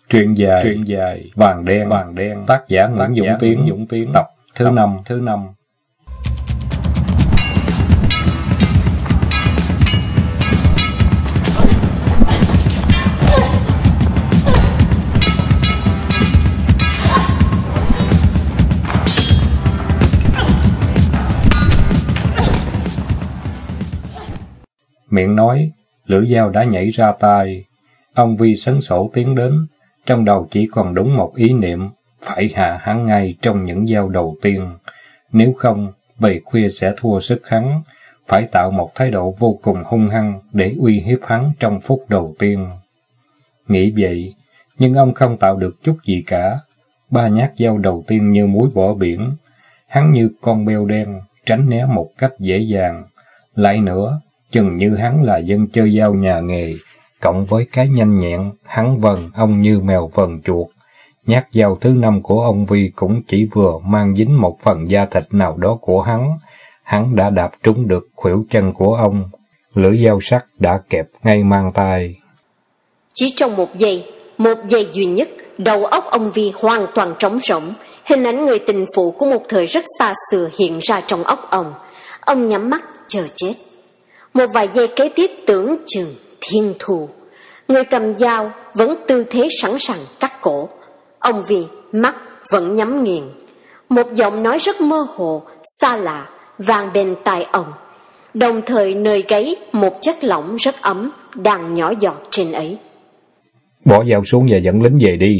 Truyện dài Vàng đen, tác giả Nguyễn Dũng Tiến, tập thứ 5. Miệng nói, lưỡi dao đã nhảy ra tai. Ông Vi sấn sổ tiến đến, trong đầu chỉ còn đúng một ý niệm, phải hạ hắn ngay trong những dao đầu tiên. Nếu không, về khuya sẽ thua sức hắn, phải tạo một thái độ vô cùng hung hăng để uy hiếp hắn trong phút đầu tiên. Nghĩ vậy, nhưng ông không tạo được chút gì cả. 3 nhát dao đầu tiên như muối bỏ biển, hắn như con beo đen, tránh né một cách dễ dàng. Lại nữa, chừng như hắn là dân chơi dao nhà nghề, cộng với cái nhanh nhẹn, hắn vần ông như mèo vần chuột. Nhát dao thứ 5 của ông Vi cũng chỉ vừa mang dính một phần da thịt nào đó của hắn đã đạp trúng được khuỷu chân của ông, lưỡi dao sắc đã kẹp ngay mang tai. Chỉ trong một giây duy nhất, đầu óc ông Vi hoàn toàn trống rỗng, hình ảnh người tình phụ của một thời rất xa xưa hiện ra trong óc ông. Ông nhắm mắt chờ chết. Một vài giây kế tiếp tưởng chừng thiên thù. Người cầm dao vẫn tư thế sẵn sàng cắt cổ. Ông Vi mắt vẫn nhắm nghiền. Một giọng nói rất mơ hồ, xa lạ vang bên tai ông. Đồng thời nơi gáy một chất lỏng rất ấm đang nhỏ giọt trên ấy. Bỏ dao xuống và dẫn lính về đi.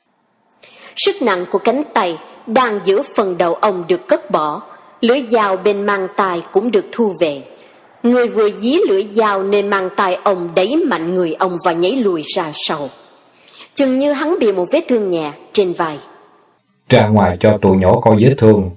Sức nặng của cánh tay đang giữ phần đầu ông được cất bỏ. Lưỡi dao bên mang tai cũng được thu về. Người vừa dí lưỡi dao nên mang tai ông đẩy mạnh người ông và nhảy lùi ra sau. Chừng như hắn bị một vết thương nhẹ trên vai. Ra ngoài cho tụi nhỏ coi vết thương.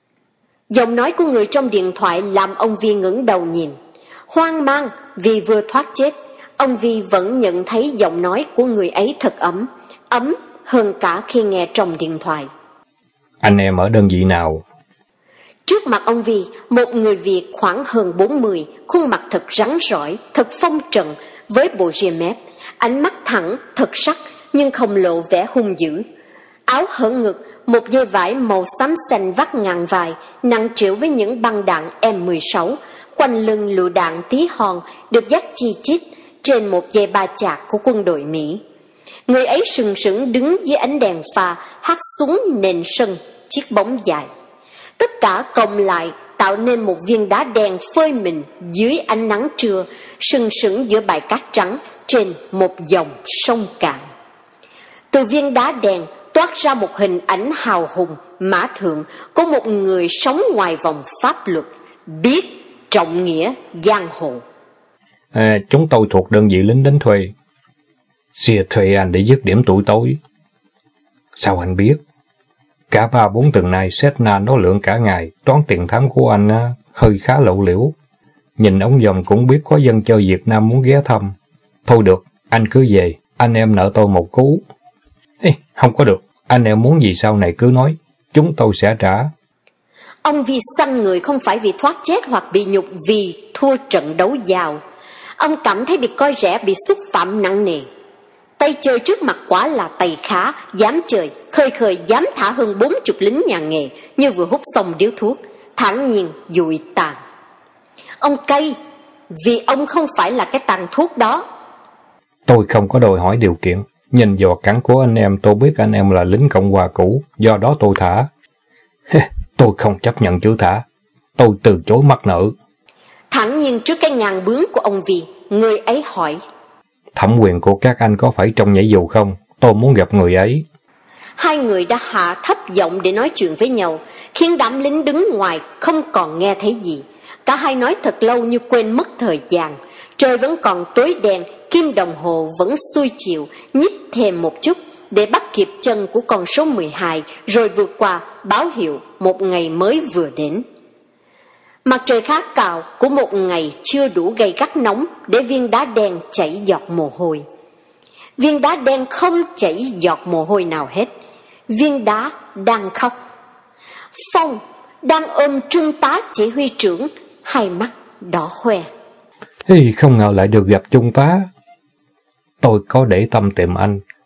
Giọng nói của người trong điện thoại làm ông Vi ngẩng đầu nhìn. Hoang mang vì vừa thoát chết, ông Vi vẫn nhận thấy giọng nói của người ấy thật ấm hơn cả khi nghe trong điện thoại. Anh em ở đơn vị nào? Trước mặt ông Vi, một người Việt khoảng hơn 40, khuôn mặt thật rắn rỏi, thật phong trần, với bộ ria mép, ánh mắt thẳng, thật sắc, nhưng không lộ vẻ hung dữ. Áo hở ngực, một dây vải màu xám xanh vắt ngang vai, nặng trĩu với những băng đạn M16, quanh lưng lựu đạn tí hon được dắt chi chít trên một dây ba chạc của quân đội Mỹ. Người ấy sừng sững đứng dưới ánh đèn pha, hắt xuống nền sân, chiếc bóng dài. Tất cả cộng lại tạo nên một viên đá đen phơi mình dưới ánh nắng trưa, sừng sững giữa bãi cát trắng trên một dòng sông cạn. Từ viên đá đen toát ra một hình ảnh hào hùng, mã thượng của một người sống ngoài vòng pháp luật, biết trọng nghĩa giang hồ. Chúng tôi thuộc đơn vị lính đánh thuê. Xìa thuê anh để dứt điểm tụi tối. Sao anh biết? Cả 3-4 tuần nay Setna nó lượn cả ngày, toán tiền thám của anh hơi khá lộ liễu. Nhìn ống dòm cũng biết có dân chơi Việt Nam muốn ghé thăm. Thôi được, anh cứ về, anh em nợ tôi một cú. Không có được, anh em muốn gì sau này cứ nói, chúng tôi sẽ trả. Ông Vi xanh người không phải vì thoát chết hoặc bị nhục vì thua trận đấu dao. Ông cảm thấy bị coi rẻ, bị xúc phạm nặng nề. Tay chơi trước mặt quả là tay khá, dám chơi, khơi khơi dám thả hơn 40 lính nhà nghề như vừa hút xong điếu thuốc, thản nhiên dụi tàn. Ông cay, vì ông không phải là cái tàn thuốc đó. Tôi không có đòi hỏi điều kiện. Nhìn giò cắn của anh em tôi biết anh em là lính Cộng hòa cũ, do đó tôi thả. Tôi không chấp nhận chữ thả. Tôi từ chối mắc nợ. Thản nhiên trước cái ngàn bướng của ông Vi, người ấy hỏi. Thẩm quyền của các anh có phải trong nhảy dù không? Tôi muốn gặp người ấy. Hai người đã hạ thấp giọng để nói chuyện với nhau, khiến đám lính đứng ngoài không còn nghe thấy gì. Cả hai nói thật lâu như quên mất thời gian. Trời vẫn còn tối đen, kim đồng hồ vẫn xuôi chiều, nhích thêm một chút để bắt kịp chân của con số 12, rồi vượt qua báo hiệu một ngày mới vừa đến. Mặt trời khá cào của một ngày chưa đủ gay gắt nóng để viên đá đen chảy giọt mồ hôi. Viên đá đen không chảy giọt mồ hôi nào hết. Viên đá đang khóc. Phong đang ôm trung tá chỉ huy trưởng, hai mắt đỏ hoe. Không ngờ lại được gặp trung tá. Tôi có để tâm tìm anh,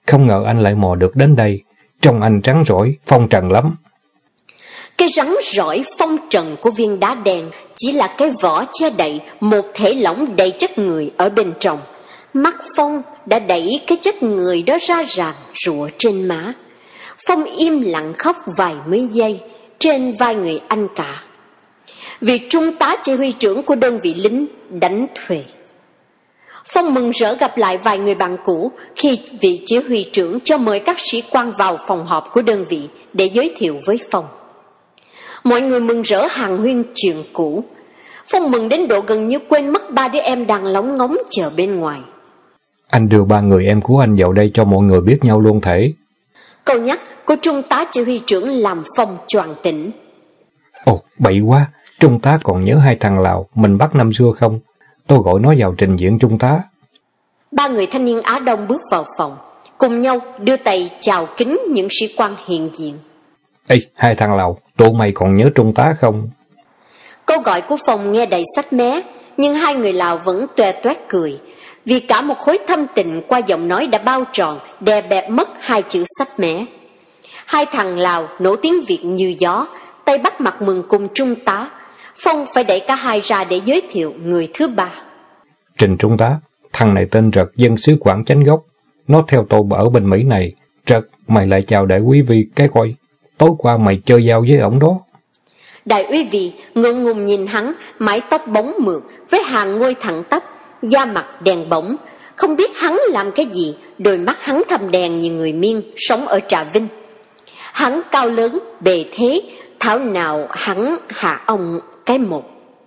Không ngờ anh lại mò được đến đây. Trông anh rắn rỏi, phong trần lắm. Cái rắn rỏi phong trần của viên đá đen chỉ là cái vỏ che đậy một thể lỏng đầy chất người ở bên trong. Mắt Phong đã đẩy cái chất người đó ra ràng rụa trên má. Phong im lặng khóc vài mươi giây trên vai người anh cả. Vị trung tá chỉ huy trưởng của đơn vị lính đánh thuê. Phong mừng rỡ gặp lại vài người bạn cũ khi vị chỉ huy trưởng cho mời các sĩ quan vào phòng họp của đơn vị để giới thiệu với Phong. Mọi người mừng rỡ hàn huyên chuyện cũ. Phong mừng đến độ gần như quên mất ba đứa em đang lóng ngóng chờ bên ngoài. Anh đưa ba người em của anh vào đây cho mọi người biết nhau luôn thể. Câu nhắc của trung tá chỉ huy trưởng làm Phong choàng tỉnh. Ồ, bậy quá, trung tá còn nhớ hai thằng Lào mình bắt năm xưa không? Tôi gọi nó vào trình diện trung tá. Ba người thanh niên Á Đông bước vào phòng, cùng nhau đưa tay chào kính những sĩ quan hiện diện. Ê, hai thằng Lào, tụi mày còn nhớ trung tá không? Câu gọi của Phong nghe đầy sách mé, nhưng hai người Lào vẫn toe toét cười, vì cả một khối thâm tình qua giọng nói đã bao tròn, đè bẹp mất hai chữ sách mé. Hai thằng Lào nổi tiếng Việt như gió, tay bắt mặt mừng cùng trung tá. Phong phải đẩy cả hai ra để giới thiệu người thứ ba. Trình trung tá, thằng này tên Trật, dân xứ Quảng Chánh gốc. Nó theo tôi ở bên Mỹ này. Trật, mày lại chào đại quý vị cái coi. Tối qua mày chơi giao với ổng đó. Đại úy vị ngượng ngùng nhìn hắn, mái tóc bóng mượt với hàng ngôi thẳng tắp, da mặt đèn bóng. Không biết hắn làm cái gì, đôi mắt hắn thâm đèn như người Miên sống ở Trà Vinh. Hắn cao lớn, bề thế, thảo nào hắn hạ ông cái một.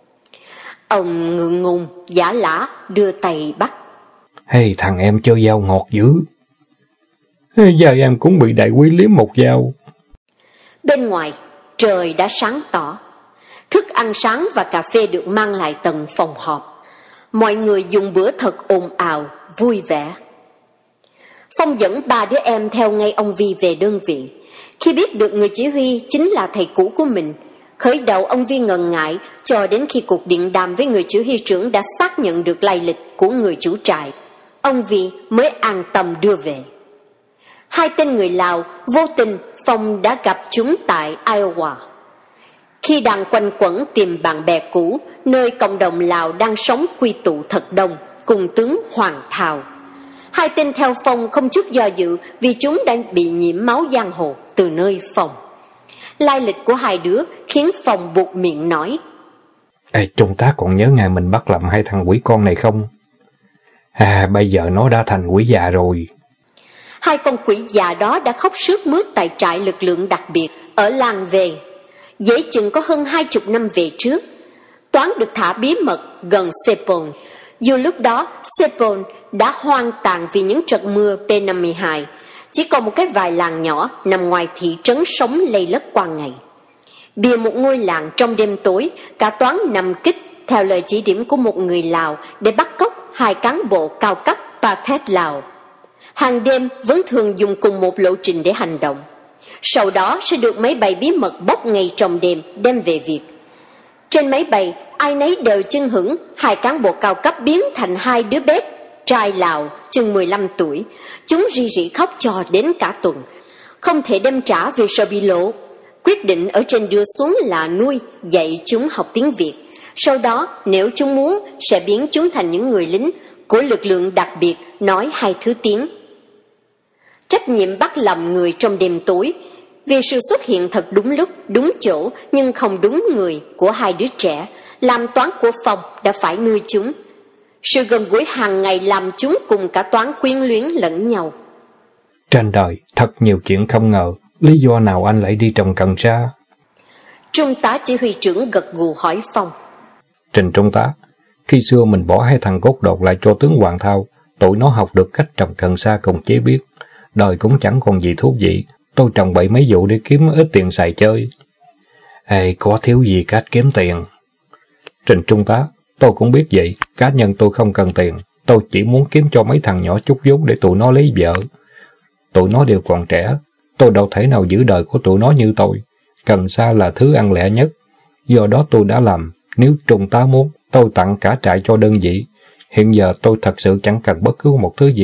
Ông ngượng ngùng, giả lả, đưa tay bắt. Hey, thằng em chơi dao ngọt dữ. Giờ em cũng bị đại quý liếm một dao. Bên ngoài, trời đã sáng tỏ. Thức ăn sáng và cà phê được mang lại tận phòng họp. Mọi người dùng bữa thật ồn ào, vui vẻ. Phong dẫn ba đứa em theo ngay ông Vi về đơn vị. Khi biết được người chỉ huy chính là thầy cũ của mình, khởi đầu ông Vi ngần ngại cho đến khi cuộc điện đàm với người chỉ huy trưởng đã xác nhận được lai lịch của người chủ trại, ông Vi mới an tâm đưa về. Hai tên người Lào vô tình Phong đã gặp chúng tại Iowa. Khi đang quanh quẩn tìm bạn bè cũ, nơi cộng đồng Lào đang sống quy tụ thật đông, cùng tướng Hoàng Thào. Hai tên theo Phong không chút do dự vì chúng đã bị nhiễm máu giang hồ từ nơi Phong. Lai lịch của hai đứa khiến Phong buộc miệng nói. Ê, chúng ta còn nhớ ngày mình bắt làm hai thằng quỷ con này không? Bây giờ nó đã thành quỷ già rồi. Hai con quỷ già đó đã khóc sướt mướt tại trại lực lượng đặc biệt ở làng về. Dễ chừng có hơn 20 năm về trước. Toán được thả bí mật gần Sepol. Dù lúc đó Sepol đã hoang tàn vì những trận mưa P52. Chỉ còn một cái vài làng nhỏ nằm ngoài thị trấn sống lây lất qua ngày. Bìa một ngôi làng trong đêm tối, cả toán nằm kích theo lời chỉ điểm của một người Lào để bắt cóc hai cán bộ cao cấp Pathet Lào. Hàng đêm vẫn thường dùng cùng một lộ trình để hành động. Sau đó sẽ được máy bay bí mật bốc ngay trong đêm đem về Việt. Trên máy bay, ai nấy đều chưng hửng hai cán bộ cao cấp biến thành hai đứa bé trai Lào chừng 15 tuổi. Chúng rì rì khóc cho đến cả tuần. Không thể đem trả vì sợ bị lộ. Quyết định ở trên đưa xuống là nuôi, dạy chúng học tiếng Việt. Sau đó, nếu chúng muốn, sẽ biến chúng thành những người lính của lực lượng đặc biệt nói hai thứ tiếng. Trách nhiệm bắt làm người trong đêm tối, vì sự xuất hiện thật đúng lúc, đúng chỗ, nhưng không đúng người của hai đứa trẻ, làm toán của Phong đã phải nuôi chúng. Sự gần gũi hàng ngày làm chúng cùng cả toán quyến luyến lẫn nhau. Trên đời, thật nhiều chuyện không ngờ, lý do nào anh lại đi trồng cần sa? Trung tá chỉ huy trưởng gật gù hỏi Phong. Trình trung tá, khi xưa mình bỏ hai thằng cốt đột lại cho tướng Hoàng Thao, tụi nó học được cách trồng cần sa cùng chế biết. Đời cũng chẳng còn gì thú vị, tôi trồng bậy mấy vụ để kiếm ít tiền xài chơi. Có thiếu gì cách kiếm tiền? Trình trung tá, tôi cũng biết vậy, cá nhân tôi không cần tiền, tôi chỉ muốn kiếm cho mấy thằng nhỏ chút vốn để tụi nó lấy vợ. Tụi nó đều còn trẻ, tôi đâu thể nào giữ đời của tụi nó như tôi. Cần sa là thứ ăn lẻ nhất, do đó tôi đã làm. Nếu trung tá muốn, tôi tặng cả trại cho đơn vị. Hiện giờ tôi thật sự chẳng cần bất cứ một thứ gì,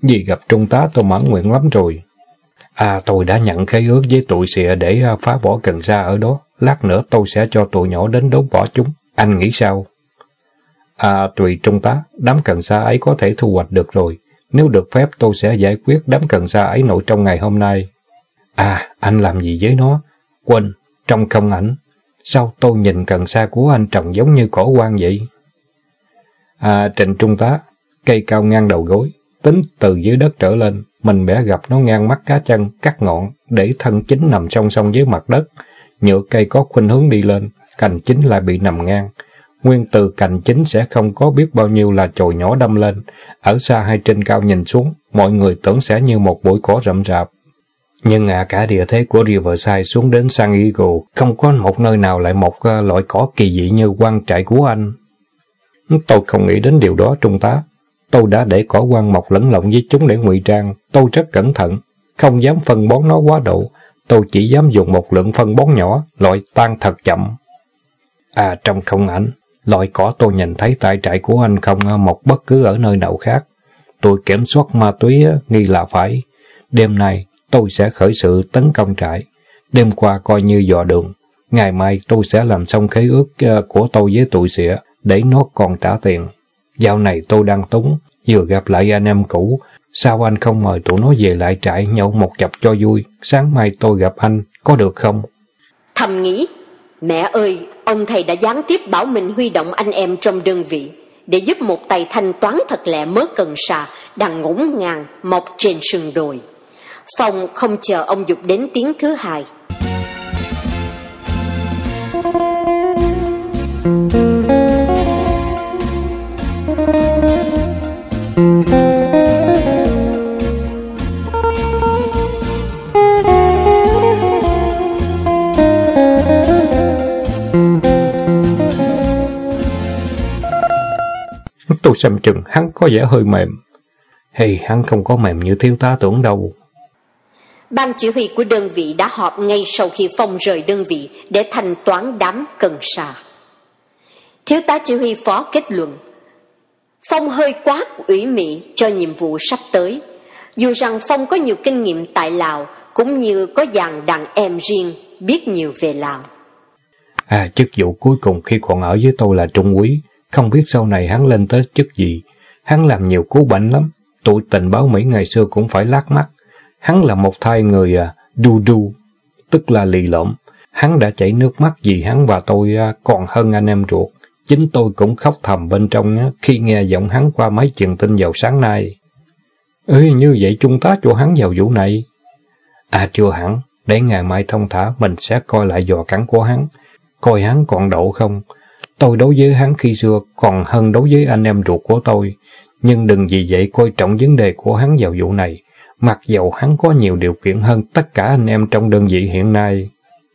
Vì gặp Trung tá tôi mãn nguyện lắm rồi. Tôi đã nhận khế ước với tụi xịa để phá bỏ cần sa ở đó. Lát nữa tôi sẽ cho tụi nhỏ đến đốt bỏ chúng. Anh nghĩ sao? Tùy Trung tá, đám cần sa ấy có thể thu hoạch được rồi. Nếu được phép tôi sẽ giải quyết đám cần sa ấy nội trong ngày hôm nay. Anh làm gì với nó? Quên, trông không ảnh. Sao tôi nhìn cần sa của anh trồng giống như cỏ quan vậy? Trịnh Trung tá, cây cao ngang đầu gối, tính từ dưới đất trở lên, mình bẻ gặp nó ngang mắt cá chân, cắt ngọn, để thân chính nằm song song với mặt đất. Nhựa cây có khuynh hướng đi lên, cành chính lại bị nằm ngang. Nguyên từ cành chính sẽ không có biết bao nhiêu là chồi nhỏ đâm lên. Ở xa hay trên cao nhìn xuống, mọi người tưởng sẽ như một bụi cỏ rậm rạp. Nhưng cả địa thế của Riverside xuống đến San Diego, không có một nơi nào lại một loại cỏ kỳ dị như quan trại của anh. Tôi không nghĩ đến điều đó, Trung tá. Tôi đã để cỏ quan mọc lẫn lộn với chúng để ngụy trang. Tôi rất cẩn thận, không dám phân bón nó quá độ. Tôi chỉ dám dùng một lượng phân bón nhỏ, loại tan thật chậm. Trong không ảnh, loại cỏ tôi nhìn thấy tại trại của anh không mọc bất cứ ở nơi nào khác. Tôi kiểm soát ma túy nghi là phải. Đêm nay tôi sẽ khởi sự tấn công trại. Đêm qua coi như dò đường. Ngày mai tôi sẽ làm xong khế ước của tôi với tụi xịa, để nó còn trả tiền. Dạo này tôi đang túng, vừa gặp lại anh em cũ. Sao anh không mời tụi nó về lại trại nhậu một chập cho vui? Sáng mai tôi gặp anh, có được không? Thầm nghĩ, mẹ ơi, ông thầy đã gián tiếp bảo mình huy động anh em trong đơn vị để giúp một tay thanh toán thật lẹ mớ cần sa đang ngổn ngang mọc trên sườn đồi. Phong không chờ ông dục đến tiếng thứ hai. Tôi xem chừng hắn có vẻ hơi mềm. Hắn không có mềm như thiếu tá tưởng đâu. Ban chỉ huy của đơn vị đã họp ngay sau khi Phong rời đơn vị để thanh toán đám cần sa. Thiếu tá chỉ huy phó kết luận, Phong hơi quá ủy mị cho nhiệm vụ sắp tới. Dù rằng Phong có nhiều kinh nghiệm tại Lào, cũng như có dàn đàn em riêng, biết nhiều về Lào. Chức vụ cuối cùng khi còn ở với tôi là trung úy. Không biết sau này hắn lên tới chức gì. Hắn làm nhiều cú bệnh lắm. Tụi tình báo Mỹ ngày xưa cũng phải lác mắt. Hắn là một thai người đu, tức là lì lợm. Hắn đã chảy nước mắt vì hắn và tôi còn hơn anh em ruột. Chính tôi cũng khóc thầm bên trong khi nghe giọng hắn qua máy truyền tin vào sáng nay. Như vậy Trung tá cho hắn vào vụ này. Chưa hẳn. Để ngày mai thông thả mình sẽ coi lại dò cắn của hắn. Coi hắn còn độ không. Tôi đối với hắn khi xưa còn hơn đối với anh em ruột của tôi. Nhưng đừng vì vậy coi trọng vấn đề của hắn vào vụ này. Mặc dầu hắn có nhiều điều kiện hơn tất cả anh em trong đơn vị hiện nay.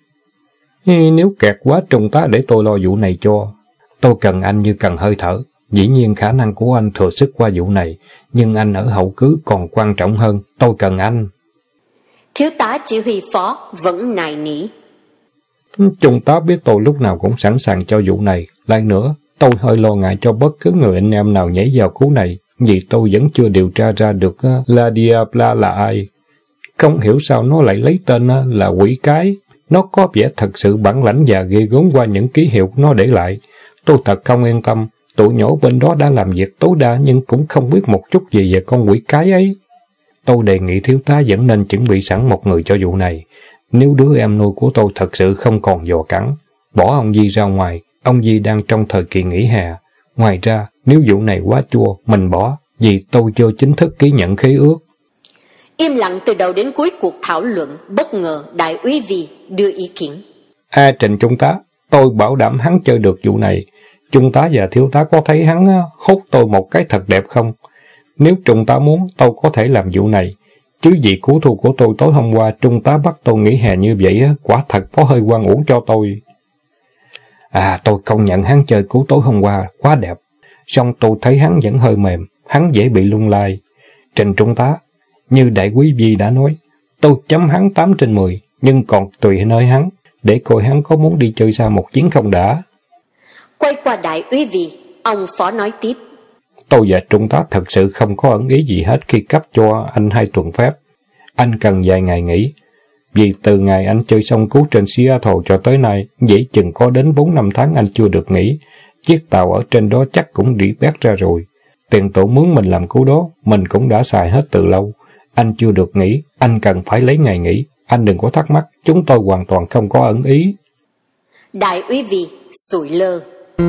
Nếu kẹt quá Trung tá để tôi lo vụ này cho. Tôi cần anh như cần hơi thở. Dĩ nhiên khả năng của anh thừa sức qua vụ này. Nhưng anh ở hậu cứ còn quan trọng hơn. Tôi cần anh. Thiếu tá chỉ huy phó vẫn nài nỉ. Trung tá biết tôi lúc nào cũng sẵn sàng cho vụ này. Lại nữa, tôi hơi lo ngại cho bất cứ người anh em nào nhảy vào cú này. Vì tôi vẫn chưa điều tra ra được La Diabla là ai. Không hiểu sao nó lại lấy tên là Quỷ Cái. Nó có vẻ thật sự bản lãnh và ghê gớm qua những ký hiệu nó để lại. Tôi thật không yên tâm. Tụi nhỏ bên đó đã làm việc tối đa nhưng cũng không biết một chút gì về con Quỷ Cái ấy. Tôi đề nghị thiếu tá vẫn nên chuẩn bị sẵn một người cho vụ này. Nếu đứa em nuôi của tôi thật sự không còn giò cắn, bỏ ông Di ra ngoài. Ông Di đang trong thời kỳ nghỉ hè. Ngoài ra, nếu vụ này quá chua, mình bỏ, vì tôi chưa chính thức ký nhận khế ước. Im lặng từ đầu đến cuối cuộc thảo luận, bất ngờ đại úy Vi đưa ý kiến. Trịnh Trung tá, tôi bảo đảm hắn chơi được vụ này. Trung tá và thiếu tá có thấy hắn hút tôi một cái thật đẹp không? Nếu Trung tá muốn, tôi có thể làm vụ này. Chứ vì cú thu của tôi tối hôm qua, Trung tá bắt tôi nghỉ hè như vậy, quả thật có hơi oan uổng cho tôi. Tôi công nhận hắn chơi cú tối hôm qua, quá đẹp. Song tôi thấy hắn vẫn hơi mềm, hắn dễ bị lung lay. Trịnh Trung tá, như đại quý Vi đã nói, tôi chấm hắn 8/10, nhưng còn tùy nơi hắn, để coi hắn có muốn đi chơi xa một chuyến không đã. Quay qua đại úy Vi, ông phó nói tiếp. Tôi và Trung tá thật sự không có ẩn ý gì hết khi cấp cho anh 2 tuần phép. Anh cần vài ngày nghỉ. Vì từ ngày anh chơi xong cứu trên Seattle cho tới nay, dễ chừng có đến 4-5 tháng anh chưa được nghỉ. Chiếc tàu ở trên đó chắc cũng đĩ bét ra rồi. Tiền tổ mướn mình làm cứu đó, mình cũng đã xài hết từ lâu. Anh chưa được nghỉ, anh cần phải lấy ngày nghỉ. Anh đừng có thắc mắc, chúng tôi hoàn toàn không có ẩn ý. Đại úy Vì sụi lơ.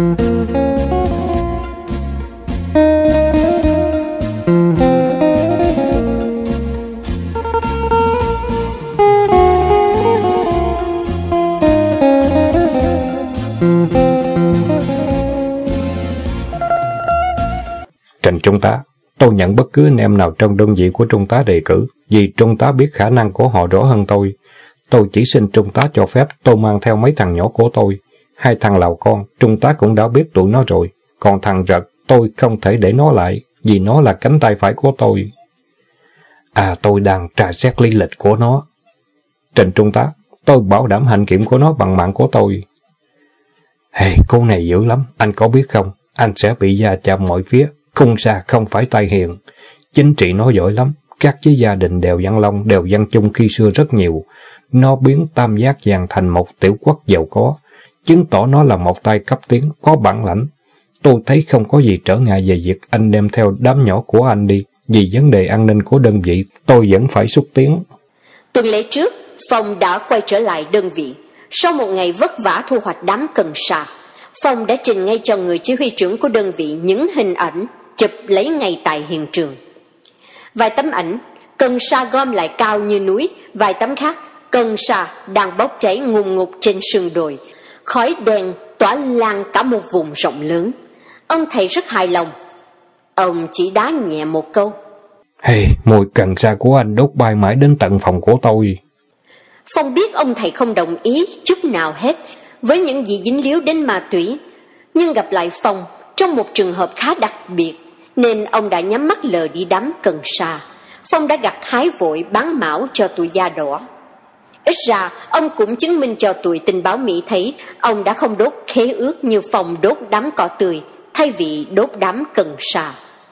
Trình Trung tá, tôi nhận bất cứ anh em nào trong đơn vị của Trung tá đề cử, vì Trung tá biết khả năng của họ rõ hơn tôi. Tôi chỉ xin Trung tá cho phép tôi mang theo mấy thằng nhỏ của tôi. 2 thằng lào con, Trung tá cũng đã biết tụi nó rồi. Còn thằng Rật, tôi không thể để nó lại, vì nó là cánh tay phải của tôi. Tôi đang tra xét lý lịch của nó. Trình Trung tá, tôi bảo đảm hạnh kiểm của nó bằng mạng của tôi. Cô này dữ lắm, anh có biết không? Anh sẽ bị va chạm mọi phía. Khung xa không phải tay hiền. Chính trị nó giỏi lắm. Các với gia đình đều Văn Long, đều Văn Chung khi xưa rất nhiều. Nó biến Tam Giác Vàng thành một tiểu quốc giàu có, chứng tỏ nó là một tay cấp tiến, có bản lãnh. Tôi thấy không có gì trở ngại về việc anh đem theo đám nhỏ của anh đi. Vì vấn đề an ninh của đơn vị, tôi vẫn phải xúc tiến. Tuần lễ trước, Phong đã quay trở lại đơn vị. Sau một ngày vất vả thu hoạch đám cần sa, Phong đã trình ngay cho người chỉ huy trưởng của đơn vị những hình ảnh chụp lấy ngay tại hiện trường. Vài tấm ảnh, cần sa gom lại cao như núi, vài tấm khác, cần sa đang bốc cháy ngùn ngụt trên sườn đồi, khói đen tỏa lan cả một vùng rộng lớn. Ông thầy rất hài lòng. Ông chỉ đá nhẹ một câu: Mùi cần sa của anh đốt bay mãi đến tận phòng của tôi. Phong biết ông thầy không đồng ý chút nào hết với những gì dính líu đến ma túy, nhưng gặp lại Phong trong một trường hợp khá đặc biệt, nên ông đã nhắm mắt lờ đi đám cần sa. Phong đã gặt hái vội bán mão cho tụi da đỏ. Ít ra ông cũng chứng minh cho tụi tình báo Mỹ thấy ông đã không đốt khế ước như Phong đốt đám cỏ tươi thay vì đốt đám cần sa.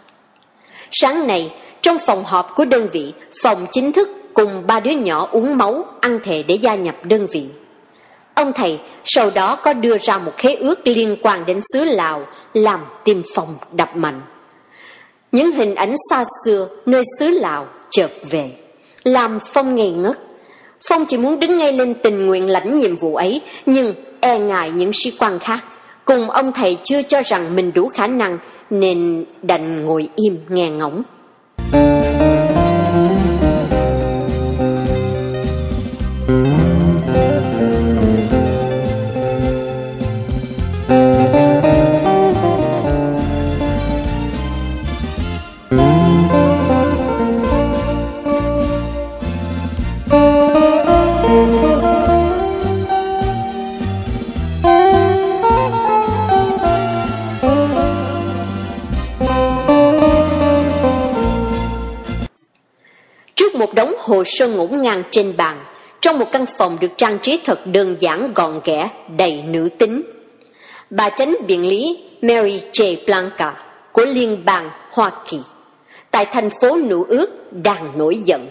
Sáng nay, trong phòng họp của đơn vị, Phong chính thức cùng 3 đứa nhỏ uống máu, ăn thề để gia nhập đơn vị. Ông thầy sau đó có đưa ra một khế ước liên quan đến xứ Lào, làm tim Phong đập mạnh. Những hình ảnh xa xưa nơi xứ Lào chợt về, làm Phong ngây ngất. Phong chỉ muốn đứng ngay lên tình nguyện lãnh nhiệm vụ ấy, nhưng e ngại những sĩ quan khác. Cùng ông thầy chưa cho rằng mình đủ khả năng, nên đành ngồi im nghe ngóng. Một đống hồ sơ ngổn ngang trên bàn, trong một căn phòng được trang trí thật đơn giản gọn ghẽ, đầy nữ tính. Bà chánh biện lý Mary J. Blanca của Liên bang Hoa Kỳ tại thành phố Nữ Ước đang nổi giận.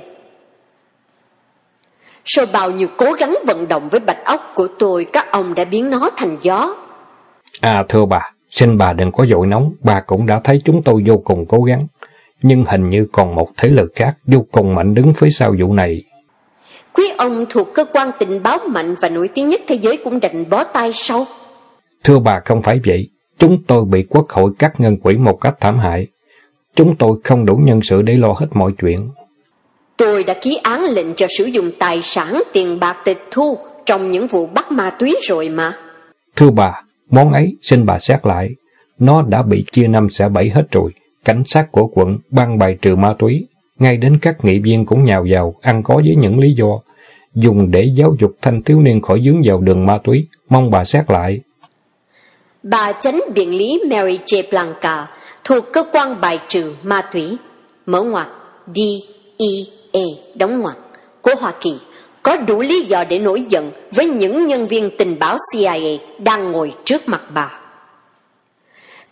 Sau bao nhiêu cố gắng vận động với bạch óc của tôi, các ông đã biến nó thành gió. Thưa bà, xin bà đừng có vội nóng, bà cũng đã thấy chúng tôi vô cùng cố gắng. Nhưng hình như còn một thế lực khác vô cùng mạnh đứng phía sau vụ này. Quý ông thuộc cơ quan tình báo mạnh và nổi tiếng nhất thế giới cũng đành bó tay sau. Thưa bà, không phải vậy. Chúng tôi bị Quốc hội cắt ngân quỹ một cách thảm hại. Chúng tôi không đủ nhân sự để lo hết mọi chuyện. Tôi đã ký án lệnh cho sử dụng tài sản tiền bạc tịch thu trong những vụ bắt ma túy rồi mà. Thưa bà, món ấy xin bà xét lại. Nó đã bị chia 5 xẻ 7 hết rồi. Cảnh sát của quận ban bài trừ ma túy, ngay đến các nghị viên cũng nhào vào, ăn có với những lý do dùng để giáo dục thanh thiếu niên khỏi dướng vào đường ma túy. Mong bà xét lại. Bà chánh biện lý Mary J. Blanca thuộc cơ quan bài trừ ma túy, mở ngoặc DEA đóng ngoặc của Hoa Kỳ, có đủ lý do để nổi giận với những nhân viên tình báo CIA đang ngồi trước mặt bà.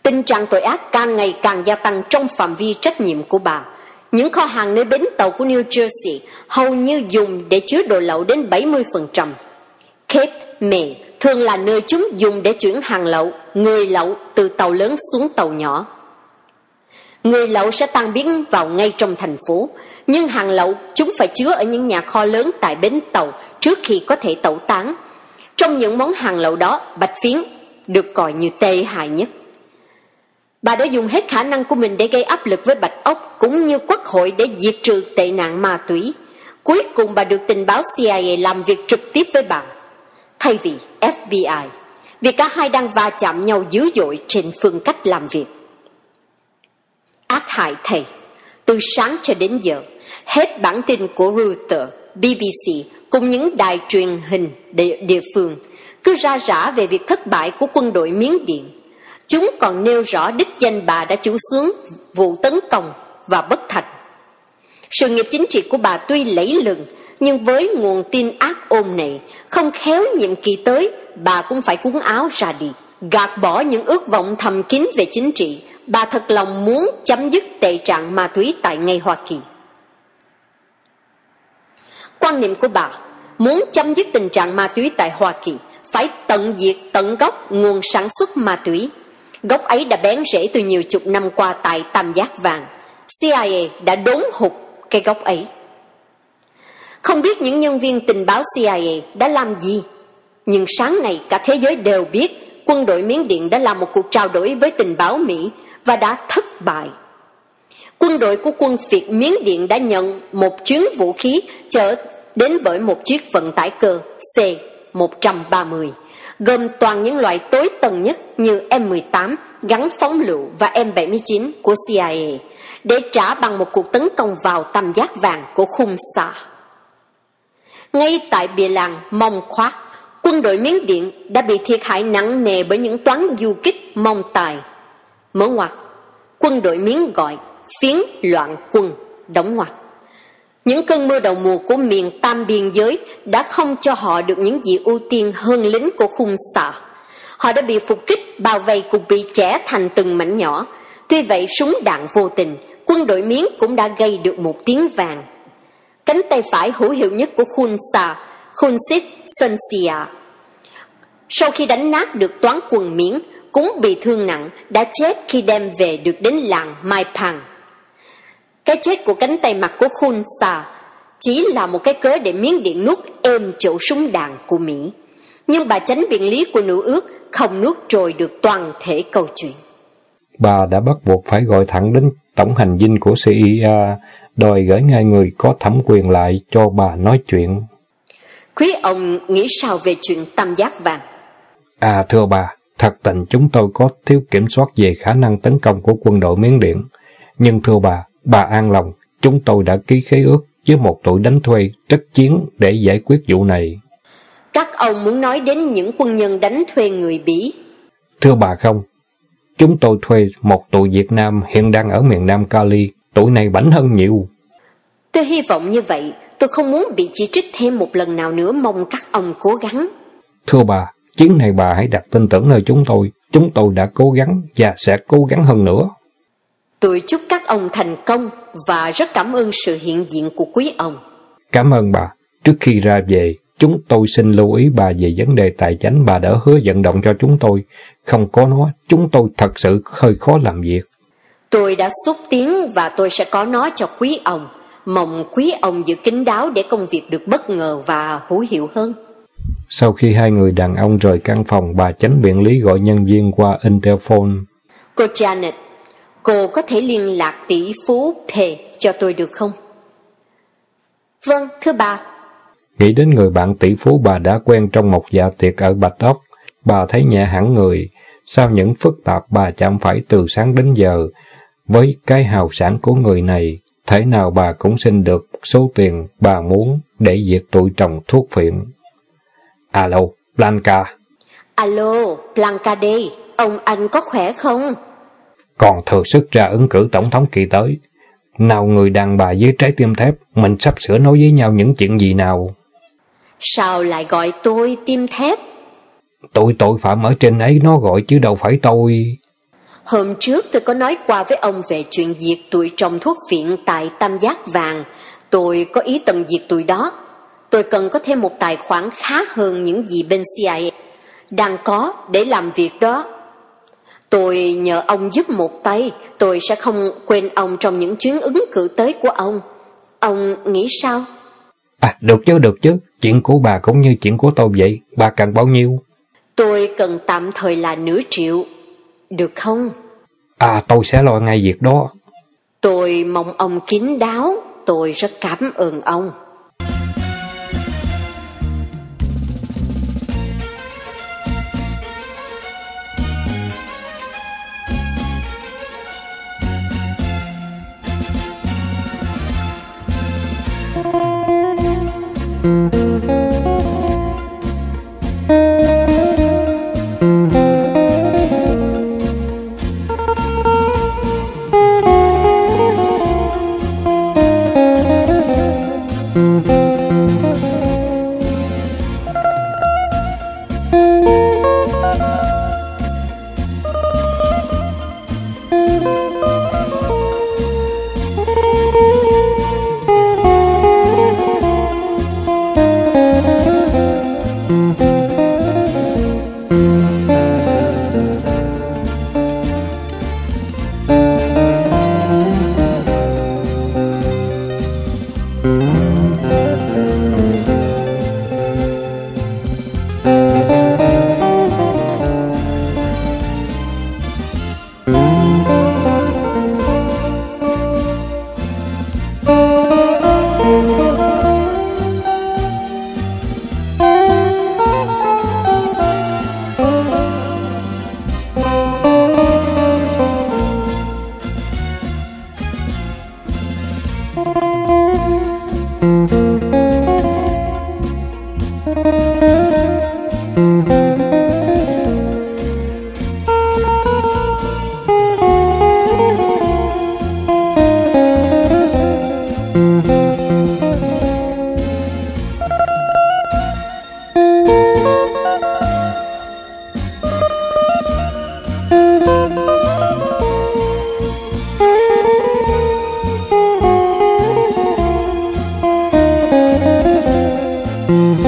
Tình trạng tội ác càng ngày càng gia tăng trong phạm vi trách nhiệm của bà. Những kho hàng nơi bến tàu của New Jersey hầu như dùng để chứa đồ lậu đến 70%. Cape May thường là nơi chúng dùng để chuyển hàng lậu, người lậu từ tàu lớn xuống tàu nhỏ. Người lậu sẽ tan biến vào ngay trong thành phố, nhưng hàng lậu chúng phải chứa ở những nhà kho lớn tại bến tàu trước khi có thể tẩu tán. Trong những món hàng lậu đó, bạch phiến được coi như tệ hại nhất. Bà đã dùng hết khả năng của mình để gây áp lực với Bạch Ốc cũng như Quốc hội để diệt trừ tệ nạn ma túy. Cuối cùng bà được tình báo CIA làm việc trực tiếp với bà, thay vì FBI, vì cả hai đang va chạm nhau dữ dội trên phương cách làm việc. Ác hại thầy, từ sáng cho đến giờ, hết bản tin của Reuters, BBC cùng những đài truyền hình địa phương cứ ra rã về việc thất bại của quân đội Miến Điện. Chúng còn nêu rõ đích danh bà đã chủ xướng vụ tấn công và bất thành. Sự nghiệp chính trị của bà tuy lẫy lừng, nhưng với nguồn tin ác ôn này, không khéo nhiệm kỳ tới, bà cũng phải cuốn áo ra đi. Gạt bỏ những ước vọng thầm kín về chính trị, bà thật lòng muốn chấm dứt tệ trạng ma túy tại ngay Hoa Kỳ. Quan niệm của bà, muốn chấm dứt tình trạng ma túy tại Hoa Kỳ, phải tận diệt tận gốc nguồn sản xuất ma túy. Gốc ấy đã bén rễ từ nhiều chục năm qua tại Tam Giác Vàng. CIA đã đốn hụt cây gốc ấy. Không biết những nhân viên tình báo CIA đã làm gì, nhưng sáng nay cả thế giới đều biết quân đội Miến Điện đã làm một cuộc trao đổi với tình báo Mỹ và đã thất bại. Quân đội của quân Việt Miến Điện đã nhận một chuyến vũ khí chở đến bởi một chiếc vận tải cơ C-130, gồm toàn những loại tối tần nhất như M18 gắn phóng lựu và M79 của CIA, để trả bằng một cuộc tấn công vào Tam Giác Vàng của Khun Sa. Ngay tại bìa làng Mông Khoác, quân đội Miến Điện đã bị thiệt hại nặng nề bởi những toán du kích Mông Tài. Mở ngoặt, quân đội Miến gọi phiến loạn quân, đóng ngoặt. Những cơn mưa đầu mùa của miền Tam biên giới đã không cho họ được những gì ưu tiên hơn lính của Khun Sa. Họ đã bị phục kích, bao vây cùng bị chẻ thành từng mảnh nhỏ. Tuy vậy súng đạn vô tình, quân đội Miến cũng đã gây được một tiếng vàng. Cánh tay phải hữu hiệu nhất của Khun Sa, Khun Sit Sunsia, sau khi đánh nát được toán quân Miến, cũng bị thương nặng, đã chết khi đem về được đến làng Mai Pang. Cái chết của cánh tay mặt của Khun Sa chỉ là một cái cớ để Miến Điện nuốt êm chỗ súng đạn của Mỹ. Nhưng bà chánh biện lý của nữ ước không nuốt trôi được toàn thể câu chuyện. Bà đã bắt buộc phải gọi thẳng đến tổng hành dinh của CIA, đòi gửi ngay người có thẩm quyền lại cho bà nói chuyện. Quý ông nghĩ sao về chuyện Tam Giác Vàng? Thưa bà, thật tình chúng tôi có thiếu kiểm soát về khả năng tấn công của quân đội Miến Điện. Nhưng thưa bà an lòng, chúng tôi đã ký khế ước với một tụi đánh thuê chất chiến để giải quyết vụ này. Các ông muốn nói đến những quân nhân đánh thuê người Bỉ? Thưa bà không. Chúng tôi thuê một tụi Việt Nam hiện đang ở miền Nam Cali, tụi này bảnh hơn nhiều. Tôi hy vọng như vậy, tôi không muốn bị chỉ trích thêm một lần nào nữa, mong các ông cố gắng. Thưa bà, chuyến này bà hãy đặt tin tưởng nơi chúng tôi đã cố gắng và sẽ cố gắng hơn nữa. Tôi chúc các ông thành công và rất cảm ơn sự hiện diện của quý ông. Cảm ơn bà. Trước khi ra về, chúng tôi xin lưu ý bà về vấn đề tài chánh bà đã hứa vận động cho chúng tôi. Không có nó, chúng tôi thật sự hơi khó làm việc. Tôi đã xúc tiến và tôi sẽ có nó cho quý ông. Mong quý ông giữ kín đáo để công việc được bất ngờ và hữu hiệu hơn. Sau khi hai người đàn ông rời căn phòng, bà chánh biện lý gọi nhân viên qua interphone. Cô Janet, cô có thể liên lạc tỷ phú P cho tôi được không? Vâng, thưa bà. Nghĩ đến người bạn tỷ phú bà đã quen trong một dạ tiệc ở Bạch Ốc, bà thấy nhẹ hẳn người. Sau những phức tạp bà chạm phải từ sáng đến giờ, với cái hào sản của người này, thể nào bà cũng xin được số tiền bà muốn để diệt tụi trồng thuốc phiện. Alo, Blanca. Alo, Blanca đây, ông anh có khỏe không? Còn thừa sức ra ứng cử tổng thống kỳ tới. Nào người đàn bà với trái tim thép, mình sắp sửa nói với nhau những chuyện gì nào? Sao lại gọi tôi tim thép? Tụi tội phạm ở trên ấy nó gọi chứ đâu phải tôi. Hôm trước tôi có nói qua với ông về chuyện diệt tụi trồng thuốc viện tại Tam Giác Vàng. Tôi có ý tận diệt tụi đó. Tôi cần có thêm một tài khoản khá hơn những gì bên CIA đang có để làm việc đó. Tôi nhờ ông giúp một tay, tôi sẽ không quên ông trong những chuyến ứng cử tới của ông. Ông nghĩ sao? Được chứ, chuyện của bà cũng như chuyện của tôi vậy, bà cần bao nhiêu? Tôi cần tạm thời là nửa triệu, được không? Tôi sẽ lo ngay việc đó. Tôi mong ông kín đáo, tôi rất cảm ơn ông.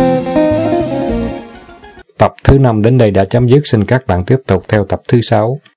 Tập thứ 5 đến đây đã chấm dứt, xin các bạn tiếp tục theo tập thứ 6.